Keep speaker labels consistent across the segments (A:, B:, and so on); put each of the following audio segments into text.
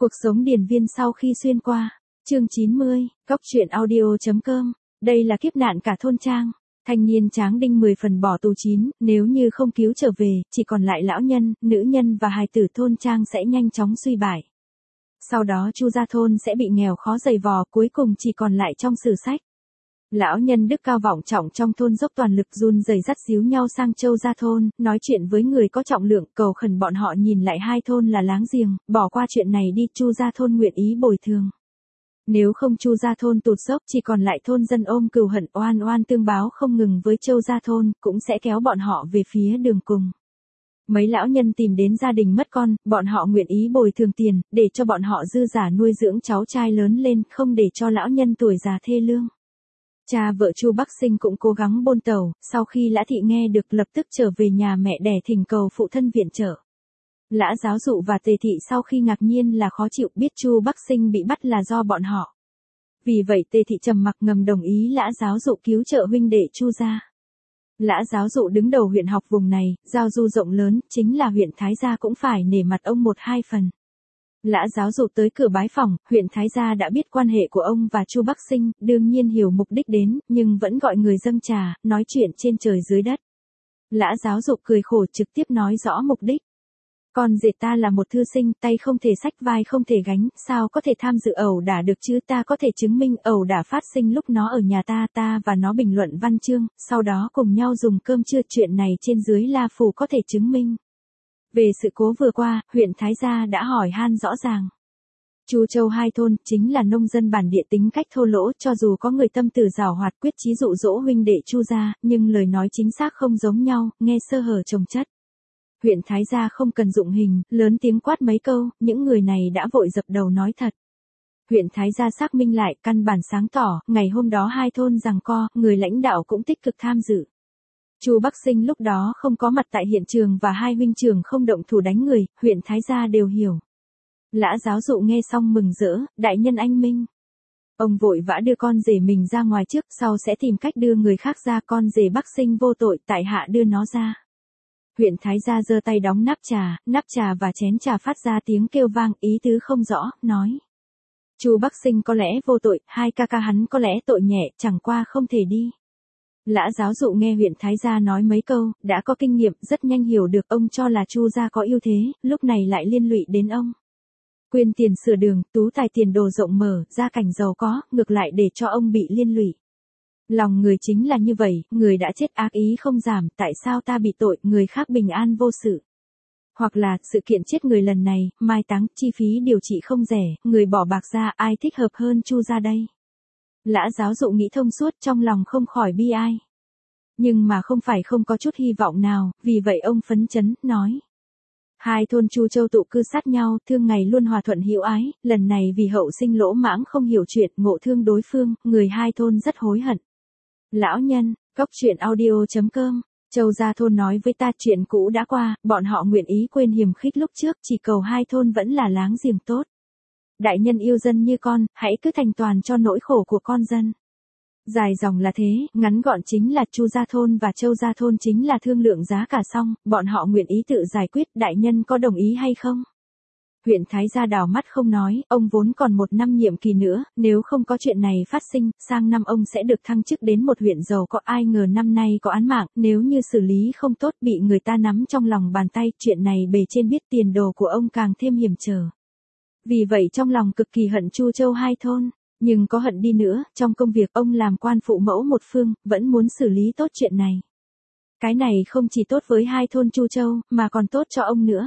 A: Cuộc sống điền viên sau khi xuyên qua. Chương 90, Cóc truyện audio.com. Đây là kiếp nạn cả thôn trang. Thanh niên Tráng Đinh 10 phần bỏ tù 9, nếu như không cứu trở về, chỉ còn lại lão nhân, nữ nhân và hài tử thôn trang sẽ nhanh chóng suy bại. Sau đó Chu gia thôn sẽ bị nghèo khó dày vò, cuối cùng chỉ còn lại trong sử sách. Lão nhân đức cao vọng trọng trong thôn dốc toàn lực run rẩy dắt díu nhau sang Châu gia thôn, nói chuyện với người có trọng lượng, cầu khẩn bọn họ nhìn lại hai thôn là láng giềng, bỏ qua chuyện này đi. Chu gia thôn nguyện ý bồi thường. Nếu không Chu gia thôn tụt dốc, chỉ còn lại thôn dân ôm cừu hận oan oan tương báo không ngừng với Châu gia thôn, cũng sẽ kéo bọn họ về phía đường cùng. Mấy lão nhân tìm đến gia đình mất con, bọn họ nguyện ý bồi thường tiền, để cho bọn họ dư giả nuôi dưỡng cháu trai lớn lên, không để cho lão nhân tuổi già thê lương. Cha vợ Chu Bắc Sinh cũng cố gắng bôn tàu, sau khi Lã Thị nghe được lập tức trở về nhà mẹ đẻ thỉnh cầu phụ thân viện trợ. Lã Giáo Dụ và Tề Thị sau khi ngạc nhiên là khó chịu, biết Chu Bắc Sinh bị bắt là do bọn họ. Vì vậy Tề Thị trầm mặc ngầm đồng ý Lã Giáo Dụ cứu trợ huynh đệ Chu gia. Lã Giáo Dụ đứng đầu huyện học vùng này, giao du rộng lớn, chính là huyện Thái Gia cũng phải nể mặt ông một hai phần. Lã Giáo Dụ tới cửa bái phỏng, huyện Thái Gia đã biết quan hệ của ông và Chu Bắc Sinh, đương nhiên hiểu mục đích đến, nhưng vẫn gọi người dâng trà, nói chuyện trên trời dưới đất. Lã Giáo Dụ cười khổ trực tiếp nói rõ mục đích. Con rể ta là một thư sinh, tay không thể xách vai không thể gánh, sao có thể tham dự ẩu đả được chứ? Ta có thể chứng minh ẩu đả phát sinh lúc nó ở nhà ta và nó bình luận văn chương, sau đó cùng nhau dùng cơm trưa, chuyện này trên dưới La Phủ có thể chứng minh. Về sự cố vừa qua, huyện Thái Gia đã hỏi han rõ ràng. Chu Châu hai thôn chính là nông dân bản địa tính cách thô lỗ, cho dù có người tâm tư giàu hoạt quyết chí dụ dỗ huynh đệ Chu gia, nhưng lời nói chính xác không giống nhau, nghe sơ hở chồng chất. Huyện Thái Gia không cần dụng hình, lớn tiếng quát mấy câu, những người này đã vội dập đầu nói thật. Huyện Thái Gia xác minh lại, căn bản sáng tỏ, ngày hôm đó hai thôn giằng co, người lãnh đạo cũng tích cực tham dự. Chu Bắc Sinh lúc đó không có mặt tại hiện trường và hai huynh trưởng không động thủ đánh người, huyện Thái Gia đều hiểu. Lã Giáo Dụ nghe xong mừng rỡ, đại nhân anh minh. Ông vội vã đưa con rể mình ra ngoài trước, sau sẽ tìm cách đưa người khác ra. Con rể Bắc Sinh vô tội, tại hạ đưa nó ra. Huyện Thái Gia giơ tay đóng nắp trà và chén trà phát ra tiếng kêu vang, ý tứ không rõ, nói. Chu Bắc Sinh có lẽ vô tội, hai ca ca hắn có lẽ tội nhẹ, chẳng qua không thể đi. Lã Giáo Dụ nghe huyện Thái Gia nói mấy câu, đã có kinh nghiệm, rất nhanh hiểu được ông cho là Chu gia có ưu thế, lúc này lại liên lụy đến ông. Quyên tiền sửa đường, tú tài tiền đồ rộng mở, gia cảnh giàu có, ngược lại để cho ông bị liên lụy. Lòng người chính là như vậy, người đã chết ác ý không giảm, tại sao ta bị tội, người khác bình an vô sự. Hoặc là, sự kiện chết người lần này, mai táng, chi phí điều trị không rẻ, người bỏ bạc ra, ai thích hợp hơn Chu gia đây. Lã Giáo Dụ nghĩ thông suốt, trong lòng không khỏi bi ai. Nhưng mà không phải không có chút hy vọng nào, vì vậy ông phấn chấn, nói. Hai thôn Chu Châu tụ cư sát nhau, thương ngày luôn hòa thuận hữu ái, lần này vì hậu sinh lỗ mãng không hiểu chuyện, ngộ thương đối phương, người hai thôn rất hối hận. Lão nhân, Cóc truyện audio.com. Châu gia thôn nói với ta chuyện cũ đã qua, bọn họ nguyện ý quên hiềm khích lúc trước, chỉ cầu hai thôn vẫn là láng giềng tốt. Đại nhân yêu dân như con, hãy cứ thành toàn cho nỗi khổ của con dân. Dài dòng là thế, ngắn gọn chính là Chu gia thôn và Châu gia thôn chính là thương lượng giá cả xong, bọn họ nguyện ý tự giải quyết, đại nhân có đồng ý hay không? Huyện Thái Gia đảo mắt không nói, ông vốn còn 1 năm nhiệm kỳ nữa, nếu không có chuyện này phát sinh, sang năm ông sẽ được thăng chức đến một huyện giàu có. Ai ngờ năm nay có án mạng, nếu như xử lý không tốt bị người ta nắm trong lòng bàn tay, chuyện này bề trên biết tiền đồ của ông càng thêm hiểm trở. Vì vậy trong lòng cực kỳ hận Chu Châu hai thôn, nhưng có hận đi nữa, trong công việc ông làm quan phụ mẫu một phương, vẫn muốn xử lý tốt chuyện này. Cái này không chỉ tốt với hai thôn Chu Châu, mà còn tốt cho ông nữa.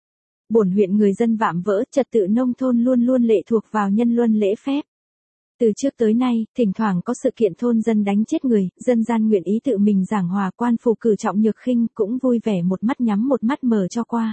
A: Bổn huyện người dân vạm vỡ, trật tự nông thôn luôn luôn lệ thuộc vào nhân luân lễ phép. Từ trước tới nay, thỉnh thoảng có sự kiện thôn dân đánh chết người, dân gian nguyện ý tự mình giảng hòa, quan phủ cử trọng nhược khinh cũng vui vẻ một mắt nhắm một mắt mở cho qua.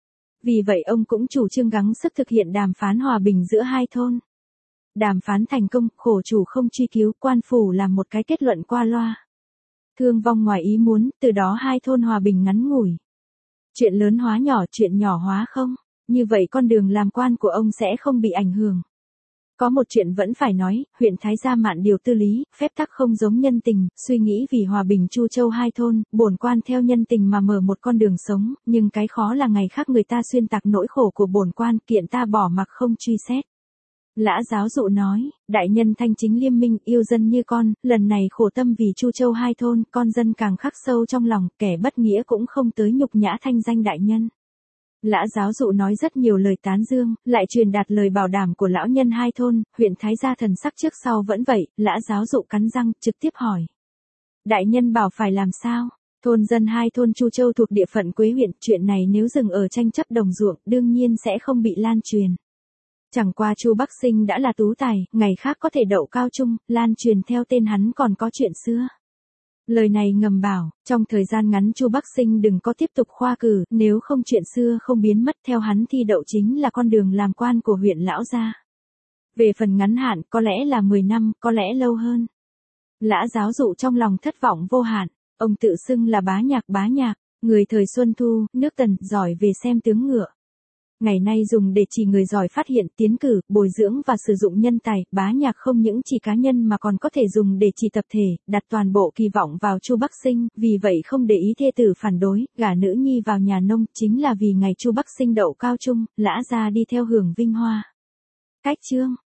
A: Vì vậy ông cũng chủ trương gắng sức thực hiện đàm phán hòa bình giữa hai thôn. Đàm phán thành công, khổ chủ không truy cứu, quan phủ làm một cái kết luận qua loa. Thương vong ngoài ý muốn, từ đó hai thôn hòa bình ngắn ngủi. Chuyện lớn hóa nhỏ, chuyện nhỏ hóa không, như vậy con đường làm quan của ông sẽ không bị ảnh hưởng. Có một chuyện vẫn phải nói, huyện Thái Gia mạn điều tư lý, phép tắc không giống nhân tình, suy nghĩ vì hòa bình Chu Châu hai thôn, bổn quan theo nhân tình mà mở một con đường sống, nhưng cái khó là ngày khác người ta xuyên tạc nỗi khổ của bổn quan, kiện ta bỏ mặc không truy xét. Lã giáo dụ nói, đại nhân thanh chính liêm minh, yêu dân như con, lần này khổ tâm vì Chu Châu hai thôn, con dân càng khắc sâu trong lòng, kẻ bất nghĩa cũng không tới nhục nhã thanh danh đại nhân. Lã giáo dụ nói rất nhiều lời tán dương, lại truyền đạt lời bảo đảm của lão nhân hai thôn, huyện Thái Gia thần sắc trước sau vẫn vậy, lã giáo dụ cắn răng, trực tiếp hỏi. Đại nhân bảo phải làm sao? Thôn dân hai thôn Chu Châu thuộc địa phận Quế huyện, chuyện này nếu dừng ở tranh chấp đồng ruộng, đương nhiên sẽ không bị lan truyền. Chẳng qua Chu Bắc Sinh đã là tú tài, ngày khác có thể đậu cao trung, lan truyền theo tên hắn còn có chuyện xưa. Lời này ngầm bảo, trong thời gian ngắn Chu Bắc Sinh đừng có tiếp tục khoa cử, nếu không chuyện xưa không biến mất theo hắn thi đậu chính là con đường làm quan của huyện lão gia. Về phần ngắn hạn, có lẽ là 10 năm, có lẽ lâu hơn. Lã giáo dụ trong lòng thất vọng vô hạn, ông tự xưng là bá nhạc, người thời Xuân Thu, nước Tần, giỏi về xem tướng ngựa. Ngày nay dùng để chỉ người giỏi phát hiện, tiến cử, bồi dưỡng và sử dụng nhân tài, bá nhạc không những chỉ cá nhân mà còn có thể dùng để chỉ tập thể, đặt toàn bộ kỳ vọng vào Chu Bắc Sinh, vì vậy không để ý thê tử phản đối, gả nữ nhi vào nhà nông, chính là vì ngày Chu Bắc Sinh đậu cao trung, lã gia đi theo hưởng vinh hoa. Cách chương